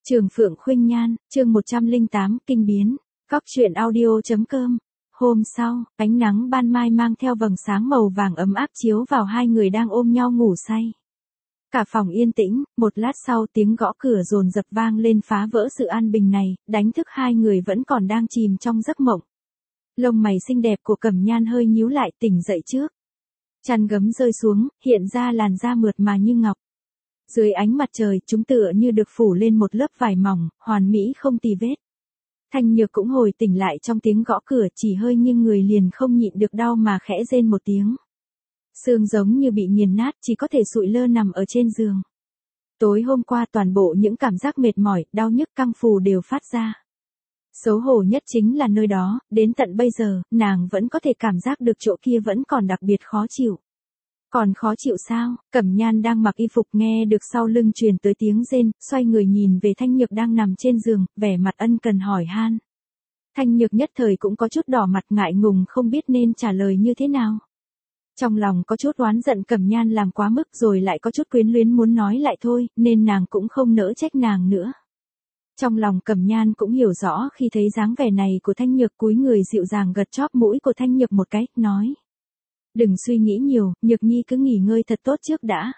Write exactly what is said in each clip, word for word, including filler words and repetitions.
Trường Phượng Khuynh Nhan, chương một trăm lẻ tám, kinh biến. Góc truyện audio.com. Hôm sau, ánh nắng ban mai mang theo vầng sáng màu vàng ấm áp chiếu vào hai người đang ôm nhau ngủ say. Cả phòng yên tĩnh, một lát sau tiếng gõ cửa dồn dập vang lên phá vỡ sự an bình này, đánh thức hai người vẫn còn đang chìm trong giấc mộng. Lông mày xinh đẹp của Cẩm Nhan hơi nhíu lại, tỉnh dậy trước. Chăn gấm rơi xuống, hiện ra làn da mượt mà như ngọc. Dưới ánh mặt trời, chúng tựa như được phủ lên một lớp vải mỏng, hoàn mỹ không tì vết. Thanh Nhược cũng hồi tỉnh lại trong tiếng gõ cửa, chỉ hơi nghiêng người liền không nhịn được đau mà khẽ rên một tiếng. Xương giống như bị nghiền nát, chỉ có thể sụi lơ nằm ở trên giường. Tối hôm qua toàn bộ những cảm giác mệt mỏi, đau nhức căng phù đều phát ra. Xấu hổ nhất chính là nơi đó, đến tận bây giờ, nàng vẫn có thể cảm giác được chỗ kia vẫn còn đặc biệt khó chịu. Còn khó chịu sao? Cẩm Nhan đang mặc y phục nghe được sau lưng truyền tới tiếng rên, xoay người nhìn về Thanh Nhược đang nằm trên giường, vẻ mặt ân cần hỏi han. Thanh Nhược nhất thời cũng có chút đỏ mặt ngại ngùng không biết nên trả lời như thế nào. Trong lòng có chút oán giận Cẩm Nhan làm quá mức rồi lại có chút quyến luyến muốn nói lại thôi, nên nàng cũng không nỡ trách nàng nữa. Trong lòng Cẩm Nhan cũng hiểu rõ khi thấy dáng vẻ này của Thanh Nhược, cúi người dịu dàng gật chóp mũi của Thanh Nhược một cái, nói. Đừng suy nghĩ nhiều, Nhược Nhi cứ nghỉ ngơi thật tốt trước đã.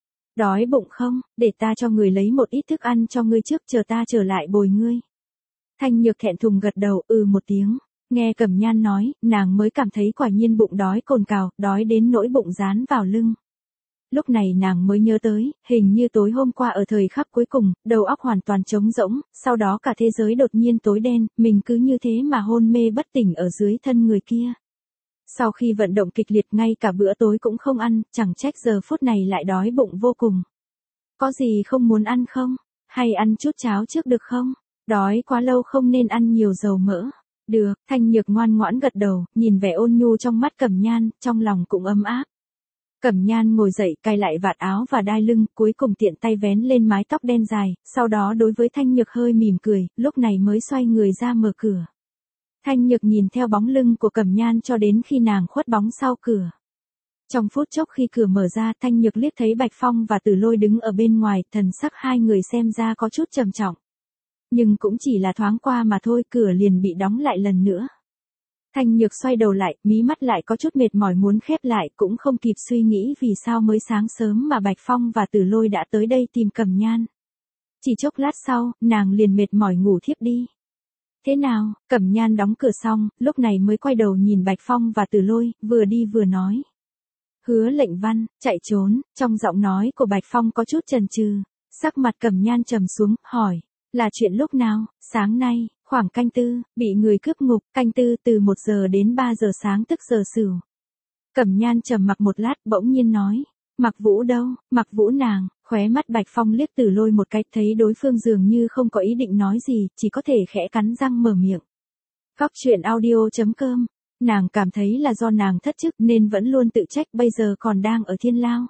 Đói bụng không, để ta cho người lấy một ít thức ăn cho ngươi trước, chờ ta trở lại bồi ngươi. Thanh Nhược thẹn thùng gật đầu, ừ một tiếng. Nghe Cẩm Nhan nói, nàng mới cảm thấy quả nhiên bụng đói cồn cào, đói đến nỗi bụng dán vào lưng. Lúc này nàng mới nhớ tới, hình như tối hôm qua ở thời khắc cuối cùng, đầu óc hoàn toàn trống rỗng, sau đó cả thế giới đột nhiên tối đen, mình cứ như thế mà hôn mê bất tỉnh ở dưới thân người kia. Sau khi vận động kịch liệt ngay cả bữa tối cũng không ăn, chẳng trách giờ phút này lại đói bụng vô cùng. Có gì không muốn ăn không? Hay ăn chút cháo trước được không? Đói quá lâu không nên ăn nhiều dầu mỡ. Được, Thanh Nhược ngoan ngoãn gật đầu, nhìn vẻ ôn nhu trong mắt Cẩm Nhan, trong lòng cũng ấm áp. Cẩm Nhan ngồi dậy, cài lại vạt áo và đai lưng, cuối cùng tiện tay vén lên mái tóc đen dài, sau đó đối với Thanh Nhược hơi mỉm cười, lúc này mới xoay người ra mở cửa. Thanh Nhược nhìn theo bóng lưng của Cẩm Nhan cho đến khi nàng khuất bóng sau cửa. Trong phút chốc khi cửa mở ra, Thanh Nhược liếc thấy Bạch Phong và Tử Lôi đứng ở bên ngoài, thần sắc hai người xem ra có chút trầm trọng. Nhưng cũng chỉ là thoáng qua mà thôi, cửa liền bị đóng lại lần nữa. Thanh Nhược xoay đầu lại, mí mắt lại có chút mệt mỏi muốn khép lại, cũng không kịp suy nghĩ vì sao mới sáng sớm mà Bạch Phong và Tử Lôi đã tới đây tìm Cẩm Nhan. Chỉ chốc lát sau, nàng liền mệt mỏi ngủ thiếp đi. Thế nào? Cẩm Nhan đóng cửa xong, lúc này mới quay đầu nhìn Bạch Phong và Tử Lôi, vừa đi vừa nói. Hứa Lệnh Văn, chạy trốn, trong giọng nói của Bạch Phong có chút chần chừ. Sắc mặt Cẩm Nhan trầm xuống, hỏi. Là chuyện lúc nào? Sáng nay, khoảng canh tư, bị người cướp ngục, canh tư từ một giờ đến ba giờ sáng tức giờ Sửu. Cẩm Nhan trầm mặc một lát bỗng nhiên nói. Mặc Vũ đâu? Mặc Vũ nàng, khóe mắt Bạch Phong liếc Tử Lôi một cái, thấy đối phương dường như không có ý định nói gì, chỉ có thể khẽ cắn răng mở miệng. Góc truyện audio.com. Nàng cảm thấy là do nàng thất chức nên vẫn luôn tự trách, bây giờ còn đang ở thiên lao.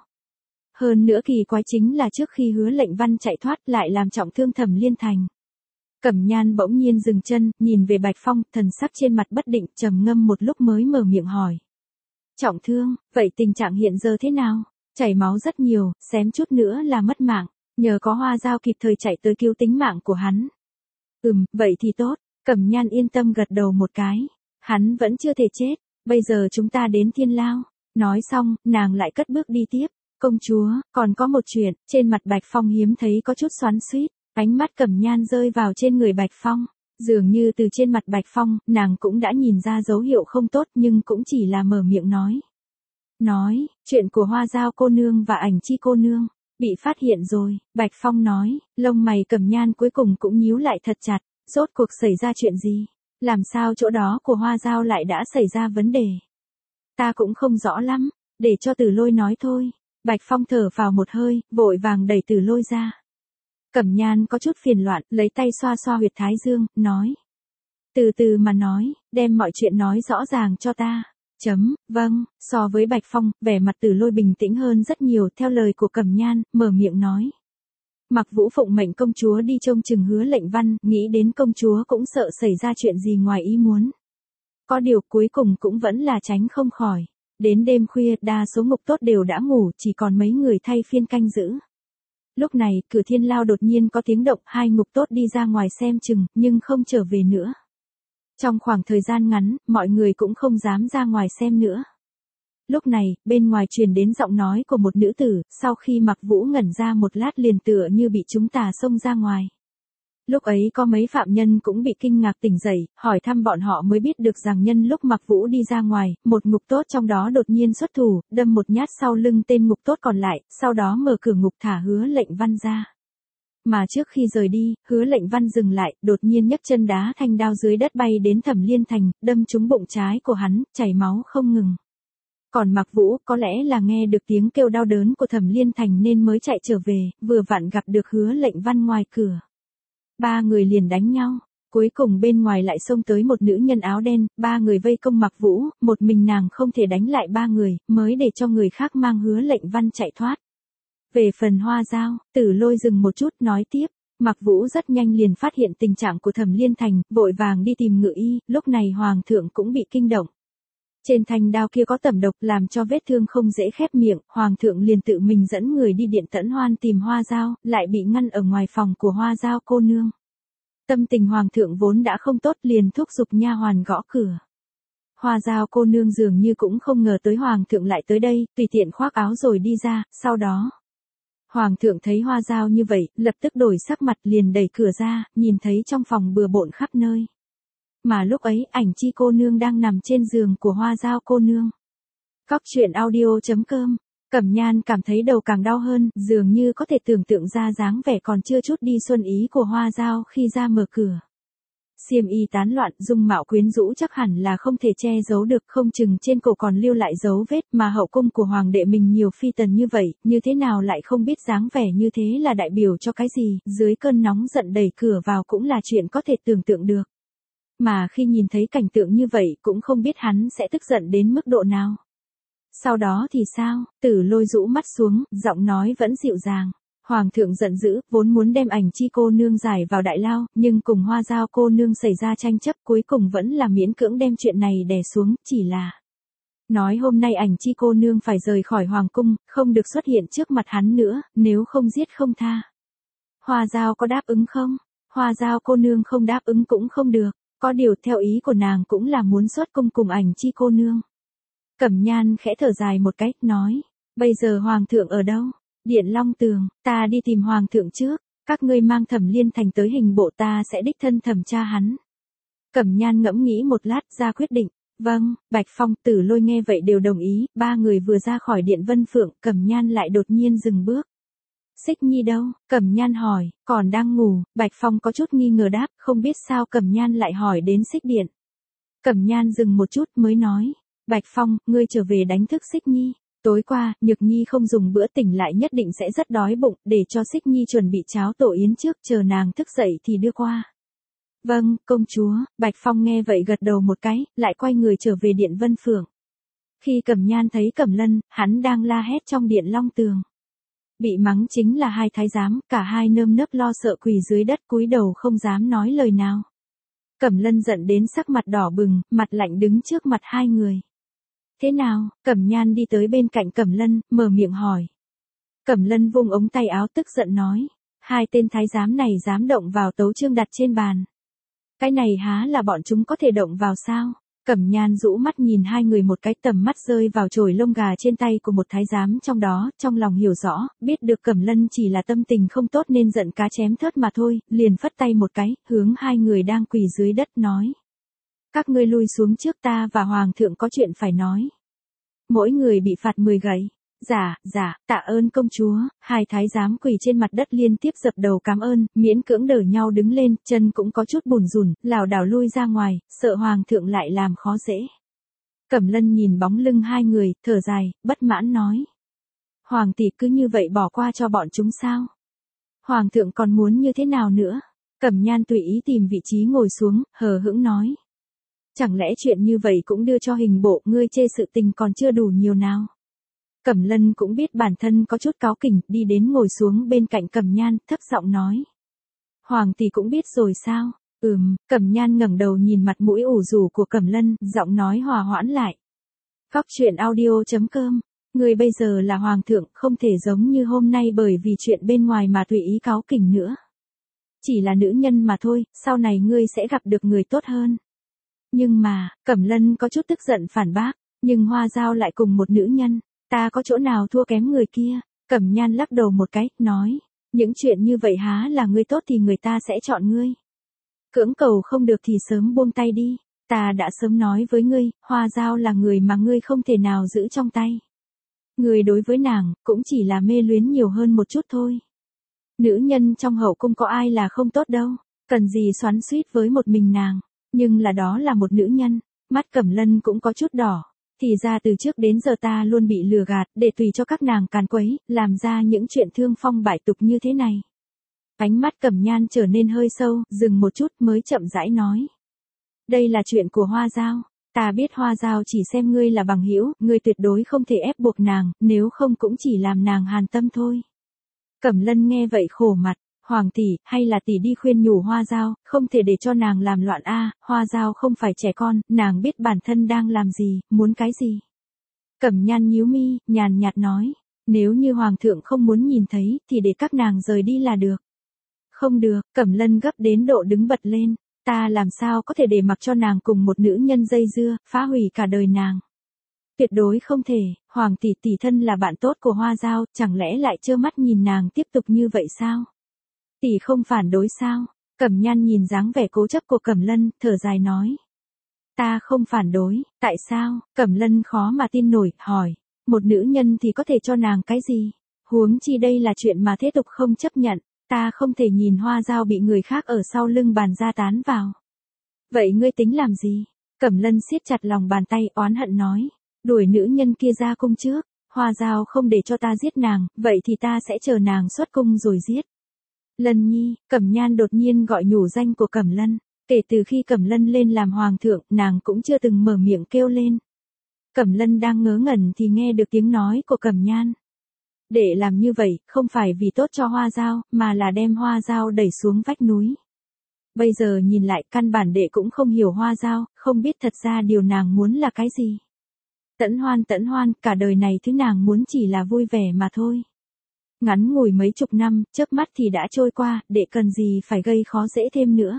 Hơn nữa kỳ quái chính là trước khi Hứa Lệnh Văn chạy thoát lại làm trọng thương Thẩm Liên Thành. Cẩm Nhan bỗng nhiên dừng chân, nhìn về Bạch Phong, thần sắc trên mặt bất định, trầm ngâm một lúc mới mở miệng hỏi. Trọng thương, vậy tình trạng hiện giờ thế nào? Chảy máu rất nhiều, xém chút nữa là mất mạng, nhờ có Hoa Dao kịp thời chạy tới cứu tính mạng của hắn. Ừm, vậy thì tốt, Cẩm Nhan yên tâm gật đầu một cái. Hắn vẫn chưa thể chết, bây giờ chúng ta đến thiên lao. Nói xong, nàng lại cất bước đi tiếp. Công chúa, còn có một chuyện, trên mặt Bạch Phong hiếm thấy có chút xoắn xuýt, ánh mắt Cẩm Nhan rơi vào trên người Bạch Phong. Dường như từ trên mặt Bạch Phong, nàng cũng đã nhìn ra dấu hiệu không tốt nhưng cũng chỉ là mở miệng nói. Nói, chuyện của Hoa Dao cô nương và Ảnh Chi cô nương, bị phát hiện rồi, Bạch Phong nói, lông mày Cẩm Nhan cuối cùng cũng nhíu lại thật chặt, rốt cuộc xảy ra chuyện gì? Làm sao chỗ đó của Hoa Dao lại đã xảy ra vấn đề? Ta cũng không rõ lắm, để cho Tử Lôi nói thôi. Bạch Phong thở vào một hơi, vội vàng đẩy Tử Lôi ra. Cẩm Nhan có chút phiền loạn, lấy tay xoa xoa huyệt thái dương, nói. Từ từ mà nói, đem mọi chuyện nói rõ ràng cho ta. Chấm, vâng, so với Bạch Phong, vẻ mặt Tử Lôi bình tĩnh hơn rất nhiều, theo lời của Cẩm Nhan, mở miệng nói. Mặc Vũ phụng mệnh công chúa đi trông chừng Hứa Lệnh Văn, nghĩ đến công chúa cũng sợ xảy ra chuyện gì ngoài ý muốn. Có điều cuối cùng cũng vẫn là tránh không khỏi. Đến đêm khuya, đa số ngục tốt đều đã ngủ, chỉ còn mấy người thay phiên canh giữ. Lúc này, cửa thiên lao đột nhiên có tiếng động, hai ngục tốt đi ra ngoài xem chừng, nhưng không trở về nữa. Trong khoảng thời gian ngắn, mọi người cũng không dám ra ngoài xem nữa. Lúc này, bên ngoài truyền đến giọng nói của một nữ tử, sau khi Mặc Vũ ngẩn ra một lát liền tựa như bị chúng tà xông ra ngoài. Lúc ấy có mấy phạm nhân cũng bị kinh ngạc tỉnh dậy, hỏi thăm bọn họ mới biết được rằng nhân lúc Mặc Vũ đi ra ngoài, một ngục tốt trong đó đột nhiên xuất thủ, đâm một nhát sau lưng tên ngục tốt còn lại, sau đó mở cửa ngục thả Hứa Lệnh Văn ra. Mà trước khi rời đi, Hứa Lệnh Văn dừng lại, đột nhiên nhấc chân đá thanh đao dưới đất bay đến Thẩm Liên Thành, đâm trúng bụng trái của hắn, chảy máu không ngừng. Còn Mặc Vũ có lẽ là nghe được tiếng kêu đau đớn của Thẩm Liên Thành nên mới chạy trở về, vừa vặn gặp được Hứa Lệnh Văn ngoài cửa. Ba người liền đánh nhau, cuối cùng bên ngoài lại xông tới một nữ nhân áo đen, ba người vây công Mặc Vũ, một mình nàng không thể đánh lại ba người, mới để cho người khác mang Hứa Lệnh Văn chạy thoát. Về phần Hoa Dao, Tử Lôi dừng một chút nói tiếp, Mặc Vũ rất nhanh liền phát hiện tình trạng của Thẩm Liên Thành, vội vàng đi tìm ngự y, lúc này Hoàng thượng cũng bị kinh động. Trên thanh đao kia có tẩm độc làm cho vết thương không dễ khép miệng, Hoàng thượng liền tự mình dẫn người đi Điện Tẫn Hoan tìm Hoa Dao, lại bị ngăn ở ngoài phòng của Hoa Dao cô nương. Tâm tình Hoàng thượng vốn đã không tốt liền thúc giục nha hoàn gõ cửa. Hoa Dao cô nương dường như cũng không ngờ tới Hoàng thượng lại tới đây, tùy tiện khoác áo rồi đi ra, sau đó. Hoàng thượng thấy Hoa Dao như vậy, lập tức đổi sắc mặt liền đẩy cửa ra, nhìn thấy trong phòng bừa bộn khắp nơi. Mà lúc ấy, Ảnh Chi cô nương đang nằm trên giường của Hoa Dao cô nương. Cóc truyện audio chấm com, Cẩm Nhan cảm thấy đầu càng đau hơn, dường như có thể tưởng tượng ra dáng vẻ còn chưa chút đi xuân ý của Hoa Dao khi ra mở cửa. Xiêm y tán loạn, dung mạo quyến rũ chắc hẳn là không thể che giấu được, không chừng trên cổ còn lưu lại dấu vết, mà hậu cung của hoàng đệ mình nhiều phi tần như vậy, như thế nào lại không biết dáng vẻ như thế là đại biểu cho cái gì, dưới cơn nóng giận đẩy cửa vào cũng là chuyện có thể tưởng tượng được. Mà khi nhìn thấy cảnh tượng như vậy cũng không biết hắn sẽ tức giận đến mức độ nào. Sau đó thì sao, Tử Lôi rũ mắt xuống, giọng nói vẫn dịu dàng. Hoàng thượng giận dữ, vốn muốn đem Ảnh Chi cô nương giải vào đại lao, nhưng cùng Hoa Dao cô nương xảy ra tranh chấp, cuối cùng vẫn là miễn cưỡng đem chuyện này đè xuống, chỉ là nói hôm nay Ảnh Chi cô nương phải rời khỏi hoàng cung, không được xuất hiện trước mặt hắn nữa, nếu không giết không tha. Hoa Dao có đáp ứng không? Hoa Dao cô nương không đáp ứng cũng không được, có điều theo ý của nàng cũng là muốn xuất cung cùng Ảnh Chi cô nương. Cẩm Nhan khẽ thở dài một cách, nói, bây giờ hoàng thượng ở đâu? Điện Long Tường, ta đi tìm hoàng thượng trước, các ngươi mang Thẩm Liên Thành tới hình bộ, ta sẽ đích thân thẩm tra hắn. Cẩm Nhan ngẫm nghĩ một lát ra quyết định, vâng. Bạch Phong, Tử Lôi nghe vậy đều đồng ý, ba người vừa ra khỏi điện Vân Phượng, Cẩm Nhan lại đột nhiên dừng bước. Xích Nhi đâu? Cẩm Nhan hỏi, còn đang ngủ. Bạch Phong có chút nghi ngờ đáp, không biết sao Cẩm Nhan lại hỏi đến Xích Điện. Cẩm Nhan dừng một chút mới nói, Bạch Phong, ngươi trở về đánh thức Xích Nhi. Tối qua, Nhược Nhi không dùng bữa, tỉnh lại nhất định sẽ rất đói bụng, để cho Xích Nhi chuẩn bị cháo tổ yến trước, chờ nàng thức dậy thì đưa qua. Vâng, công chúa. Bạch Phong nghe vậy gật đầu một cái, lại quay người trở về điện Vân Phượng. Khi Cẩm Nhan thấy Cẩm Lân, hắn đang la hét trong điện Long Tường. Bị mắng chính là hai thái giám, cả hai nơm nớp lo sợ quỳ dưới đất cúi đầu không dám nói lời nào. Cẩm Lân giận đến sắc mặt đỏ bừng, mặt lạnh đứng trước mặt hai người. Thế nào? Cẩm Nhan đi tới bên cạnh Cẩm Lân, mở miệng hỏi. Cẩm Lân vung ống tay áo tức giận nói, hai tên thái giám này dám động vào tấu chương đặt trên bàn. Cái này há là bọn chúng có thể động vào sao? Cẩm Nhan rũ mắt nhìn hai người một cái, tầm mắt rơi vào chổi lông gà trên tay của một thái giám trong đó, trong lòng hiểu rõ, biết được Cẩm Lân chỉ là tâm tình không tốt nên giận cá chém thớt mà thôi, liền phất tay một cái, hướng hai người đang quỳ dưới đất nói. Các ngươi lui xuống trước, ta và hoàng thượng có chuyện phải nói. Mỗi người bị phạt mười gậy. Dạ, dạ, tạ ơn công chúa. Hai thái giám quỳ trên mặt đất liên tiếp dập đầu cảm ơn, miễn cưỡng đỡ nhau đứng lên, chân cũng có chút bùn rùn, lảo đảo lui ra ngoài, sợ hoàng thượng lại làm khó dễ. Cẩm Lân nhìn bóng lưng hai người, thở dài, bất mãn nói. Hoàng tỷ cứ như vậy bỏ qua cho bọn chúng sao? Hoàng thượng còn muốn như thế nào nữa? Cẩm Nhan tùy ý tìm vị trí ngồi xuống, hờ hững nói. Chẳng lẽ chuyện như vậy cũng đưa cho hình bộ, ngươi chê sự tình còn chưa đủ nhiều nào? Cẩm Lân cũng biết bản thân có chút cáu kỉnh, đi đến ngồi xuống bên cạnh Cẩm Nhan, thấp giọng nói. Hoàng tỷ cũng biết rồi sao? Ừm. Cẩm Nhan ngẩng đầu nhìn mặt mũi ủ rũ của Cẩm Lân, giọng nói hòa hoãn lại. Cóc truyện audio chấm com Ngươi bây giờ là hoàng thượng, không thể giống như hôm nay bởi vì chuyện bên ngoài mà tùy ý cáu kỉnh nữa. Chỉ là nữ nhân mà thôi, sau này ngươi sẽ gặp được người tốt hơn. Nhưng mà, Cẩm Lân có chút tức giận phản bác, nhưng Hoa Dao lại cùng một nữ nhân, ta có chỗ nào thua kém người kia? Cẩm Nhan lắc đầu một cái, nói, những chuyện như vậy há là ngươi tốt thì người ta sẽ chọn ngươi. Cưỡng cầu không được thì sớm buông tay đi, ta đã sớm nói với ngươi, Hoa Dao là người mà ngươi không thể nào giữ trong tay. Ngươi đối với nàng, cũng chỉ là mê luyến nhiều hơn một chút thôi. Nữ nhân trong hậu cung có ai là không tốt đâu, cần gì xoắn xuýt với một mình nàng, nhưng là đó là một nữ nhân, mắt Cẩm Lân cũng có chút đỏ. Thì ra từ trước đến giờ ta luôn bị lừa gạt, để tùy cho các nàng càn quấy, làm ra những chuyện thương phong bại tục như thế này. Ánh mắt Cẩm Nhan trở nên hơi sâu, dừng một chút mới chậm rãi nói. Đây là chuyện của Hoa Dao, ta biết Hoa Dao chỉ xem ngươi là bằng hữu, ngươi tuyệt đối không thể ép buộc nàng, nếu không cũng chỉ làm nàng hàn tâm thôi. Cẩm Lân nghe vậy khổ mặt, Hoàng tỷ, hay là tỷ đi khuyên nhủ Hoa Dao, không thể để cho nàng làm loạn a, Hoa Dao không phải trẻ con, nàng biết bản thân đang làm gì, muốn cái gì. Cẩm Nhan nhíu mi, nhàn nhạt nói, nếu như Hoàng thượng không muốn nhìn thấy, thì để các nàng rời đi là được. Không được, Cẩm Lân gấp đến độ đứng bật lên, ta làm sao có thể để mặc cho nàng cùng một nữ nhân dây dưa, phá hủy cả đời nàng. Tuyệt đối không thể, Hoàng tỷ tỷ thân là bạn tốt của Hoa Dao, chẳng lẽ lại trơ mắt nhìn nàng tiếp tục như vậy sao? Tỷ không phản đối sao? Cẩm Nhan nhìn dáng vẻ cố chấp của Cẩm Lân, thở dài nói. Ta không phản đối, tại sao? Cẩm Lân khó mà tin nổi, hỏi. Một nữ nhân thì có thể cho nàng cái gì? Huống chi đây là chuyện mà thế tục không chấp nhận, ta không thể nhìn Hoa Dao bị người khác ở sau lưng bàn ra tán vào. Vậy ngươi tính làm gì? Cẩm Lân siết chặt lòng bàn tay, oán hận nói. Đuổi nữ nhân kia ra cung trước, Hoa Dao không để cho ta giết nàng, vậy thì ta sẽ chờ nàng xuất cung rồi giết. Lân Nhi, Cẩm Nhan đột nhiên gọi nhủ danh của Cẩm Lân, kể từ khi Cẩm Lân lên làm hoàng thượng, nàng cũng chưa từng mở miệng kêu lên. Cẩm Lân đang ngớ ngẩn thì nghe được tiếng nói của Cẩm Nhan. Để làm như vậy, không phải vì tốt cho Hoa Dao, mà là đem Hoa Dao đẩy xuống vách núi. Bây giờ nhìn lại, căn bản đệ cũng không hiểu Hoa Dao, không biết thật ra điều nàng muốn là cái gì. Tẫn hoan tẫn hoan, cả đời này thứ nàng muốn chỉ là vui vẻ mà thôi. Ngắn ngủi mấy chục năm, chớp mắt thì đã trôi qua, đệ cần gì phải gây khó dễ thêm nữa.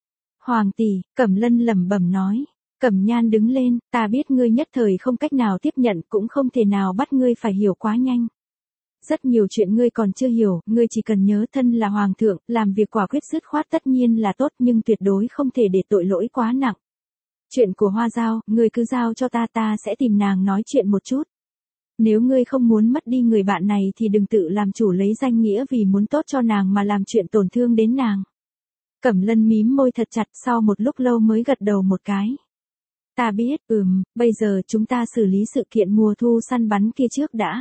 Hoàng tỷ, Cẩm Lân lẩm bẩm nói. Cẩm Nhan đứng lên, ta biết ngươi nhất thời không cách nào tiếp nhận, cũng không thể nào bắt ngươi phải hiểu quá nhanh. Rất nhiều chuyện ngươi còn chưa hiểu, ngươi chỉ cần nhớ thân là hoàng thượng, làm việc quả quyết dứt khoát tất nhiên là tốt, nhưng tuyệt đối không thể để tội lỗi quá nặng. Chuyện của Hoa Dao, ngươi cứ giao cho ta, ta sẽ tìm nàng nói chuyện một chút. Nếu ngươi không muốn mất đi người bạn này thì đừng tự làm chủ lấy danh nghĩa vì muốn tốt cho nàng mà làm chuyện tổn thương đến nàng. Cẩm Lân mím môi thật chặt, sau một lúc lâu mới gật đầu một cái. Ta biết, ừm, bây giờ chúng ta xử lý sự kiện mùa thu săn bắn kia trước đã.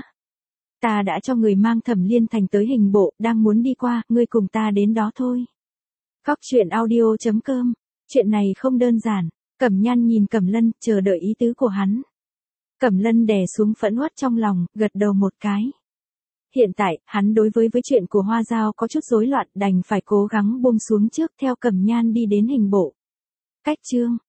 Ta đã cho người mang Thẩm Liên Thành tới hình bộ, đang muốn đi qua, ngươi cùng ta đến đó thôi. Góc truyện audio chấm com, chuyện này không đơn giản. Cẩm Nhan nhìn Cẩm Lân, chờ đợi ý tứ của hắn. Cẩm Lân đè xuống phẫn uất trong lòng, gật đầu một cái. Hiện tại, hắn đối với với chuyện của Hoa Dao có chút rối loạn, đành phải cố gắng buông xuống trước, theo Cẩm Nhan đi đến hình bộ. Cách chương